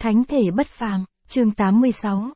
Thánh thể bất phàm, chương 86,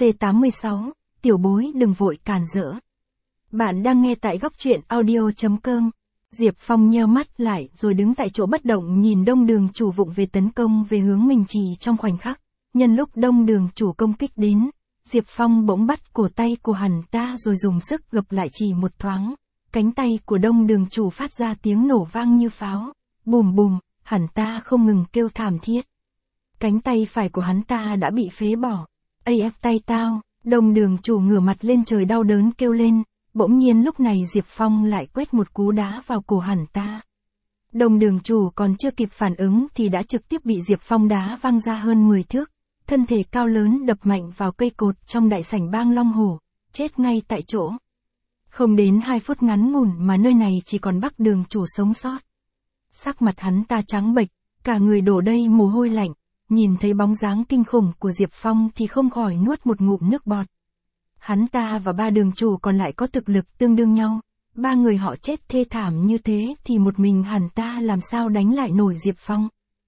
C86, tiểu bối đừng vội cản rỡ. Bạn đang nghe tại góc truyện audio.com. Diệp Phong nheo mắt lại rồi đứng tại chỗ bất động nhìn Đông Đường chủ vụng về tấn công về hướng mình chỉ trong khoảnh khắc. Nhân lúc Đông Đường chủ công kích đến, Diệp Phong bỗng bắt cổ tay của hắn ta rồi dùng sức gập lại chỉ một thoáng. Cánh tay của Đông Đường chủ phát ra tiếng nổ vang như pháo. Bùm bùm, hắn ta không ngừng kêu thảm thiết. Cánh tay phải của hắn ta đã bị phế bỏ. Ây tay tao, Đông Đường chủ ngửa mặt lên trời đau đớn kêu lên. Bỗng nhiên lúc này Diệp Phong lại quét một cú đá vào cổ hắn ta. Đông Đường chủ còn chưa kịp phản ứng thì đã trực tiếp bị Diệp Phong đá văng ra hơn 10 thước. Thân thể cao lớn đập mạnh vào cây cột trong đại sảnh bang Long Hổ, chết ngay tại chỗ. Không đến 2 phút ngắn ngủn mà nơi này chỉ còn Bắc Đường chủ sống sót. Sắc mặt hắn ta trắng bệch, cả người đổ đầy mồ hôi lạnh, nhìn thấy bóng dáng kinh khủng của Diệp Phong thì không khỏi nuốt một ngụm nước bọt. Hắn ta và 3 đường chủ còn lại có thực lực tương đương nhau, 3 người họ chết thê thảm như thế thì một mình hắn ta làm sao đánh lại nổi Diệp Phong.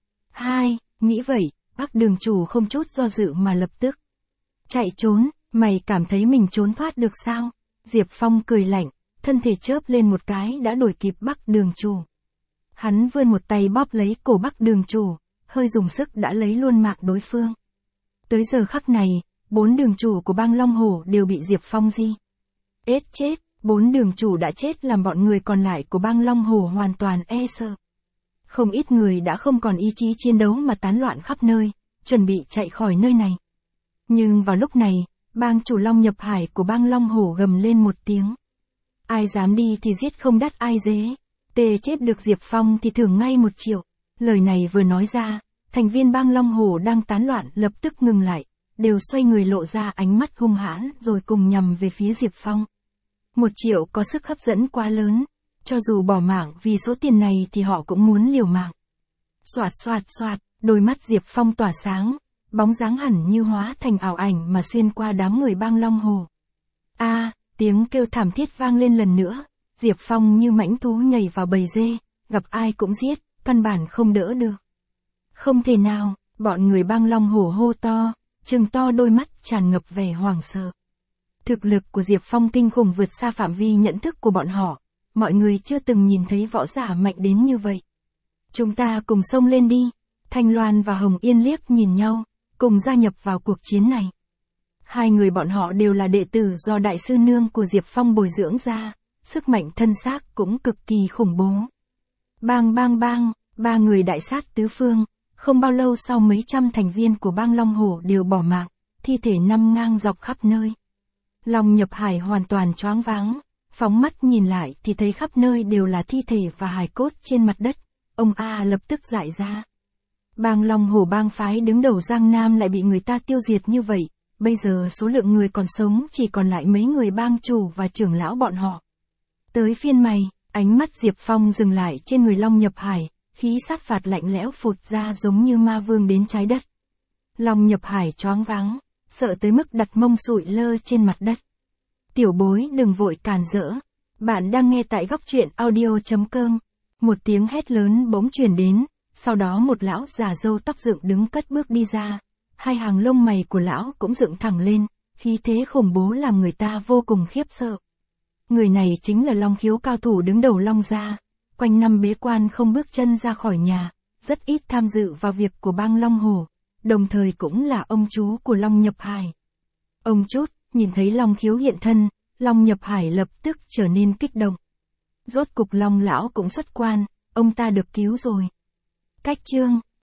Nghĩ vậy, Bắc đường chủ không chút do dự mà lập tức chạy trốn. Mày cảm thấy mình trốn thoát được sao? Diệp Phong cười lạnh, thân thể chớp lên một cái đã đuổi kịp Bắc đường chủ. Hắn vươn một tay bóp lấy cổ Bắc đường chủ, hơi dùng sức đã lấy luôn mạng đối phương. Tới giờ khắc này, 4 đường chủ của bang Long Hổ đều bị Diệp Phong chết. 4 đường chủ đã chết làm bọn người còn lại của bang Long Hổ hoàn toàn e sợ. Không ít người đã không còn ý chí chiến đấu mà tán loạn khắp nơi, chuẩn bị chạy khỏi nơi này. Nhưng vào lúc này, bang chủ Long Nhập Hải của bang Long Hổ gầm lên một tiếng. Ai dám đi thì giết không đắt ai dế. Tê chết được Diệp Phong thì thưởng ngay 1 triệu. Lời này vừa nói ra, thành viên bang Long Hổ đang tán loạn lập tức ngừng lại, đều xoay người lộ ra ánh mắt hung hãn rồi cùng nhằm về phía Diệp Phong. 1 triệu có sức hấp dẫn quá lớn, cho dù bỏ mạng vì số tiền này thì họ cũng muốn liều mạng. Xoạt, đôi mắt Diệp Phong tỏa sáng, bóng dáng hẳn như hóa thành ảo ảnh mà xuyên qua đám người bang Long Hổ. Tiếng kêu thảm thiết vang lên lần nữa, Diệp Phong như mãnh thú nhảy vào bầy dê, gặp ai cũng giết, căn bản không đỡ được. Không thể nào, bọn người bang Long Hổ hô to, trừng to đôi mắt tràn ngập vẻ hoảng sợ. Thực lực của Diệp Phong kinh khủng vượt xa phạm vi nhận thức của bọn họ, mọi người chưa từng nhìn thấy võ giả mạnh đến như vậy. Chúng ta cùng xông lên đi. Thanh Loan và Hồng Yên liếc nhìn nhau, cùng gia nhập vào cuộc chiến này. 2 người bọn họ đều là đệ tử do đại sư nương của Diệp Phong bồi dưỡng ra, sức mạnh thân xác cũng cực kỳ khủng bố. Bang, 3 người đại sát tứ phương, không bao lâu sau mấy trăm thành viên của bang Long Hổ đều bỏ mạng, thi thể nằm ngang dọc khắp nơi. Long Nhập Hải hoàn toàn choáng váng, phóng mắt nhìn lại thì thấy khắp nơi đều là thi thể và hài cốt trên mặt đất. Ông lập tức dại ra. Bang Long Hổ bang phái đứng đầu Giang Nam lại bị người ta tiêu diệt như vậy, bây giờ số lượng người còn sống chỉ còn lại mấy người bang chủ và trưởng lão bọn họ. Tới phiên mày, ánh mắt Diệp Phong dừng lại trên người Long Nhập Hải, khí sát phạt lạnh lẽo phụt ra giống như ma vương đến trái đất. Long Nhập Hải choáng váng, sợ tới mức đặt mông sụi lơ trên mặt đất. Tiểu bối đừng vội cản rỡ. Bạn đang nghe tại góc truyện audio.com. Một tiếng hét lớn bỗng truyền đến, sau đó một lão già râu tóc dựng đứng cất bước đi ra. 2 hàng lông mày của lão cũng dựng thẳng lên, khí thế khủng bố làm người ta vô cùng khiếp sợ. Người này chính là Long Khiếu cao thủ đứng đầu Long gia, quanh năm bế quan không bước chân ra khỏi nhà, rất ít tham dự vào việc của bang Long Hổ, đồng thời cũng là ông chú của Long Nhập Hải. Ông chút, nhìn thấy Long Khiếu hiện thân, Long Nhập Hải lập tức trở nên kích động. Rốt cục Long lão cũng xuất quan, ông ta được cứu rồi. Cách chương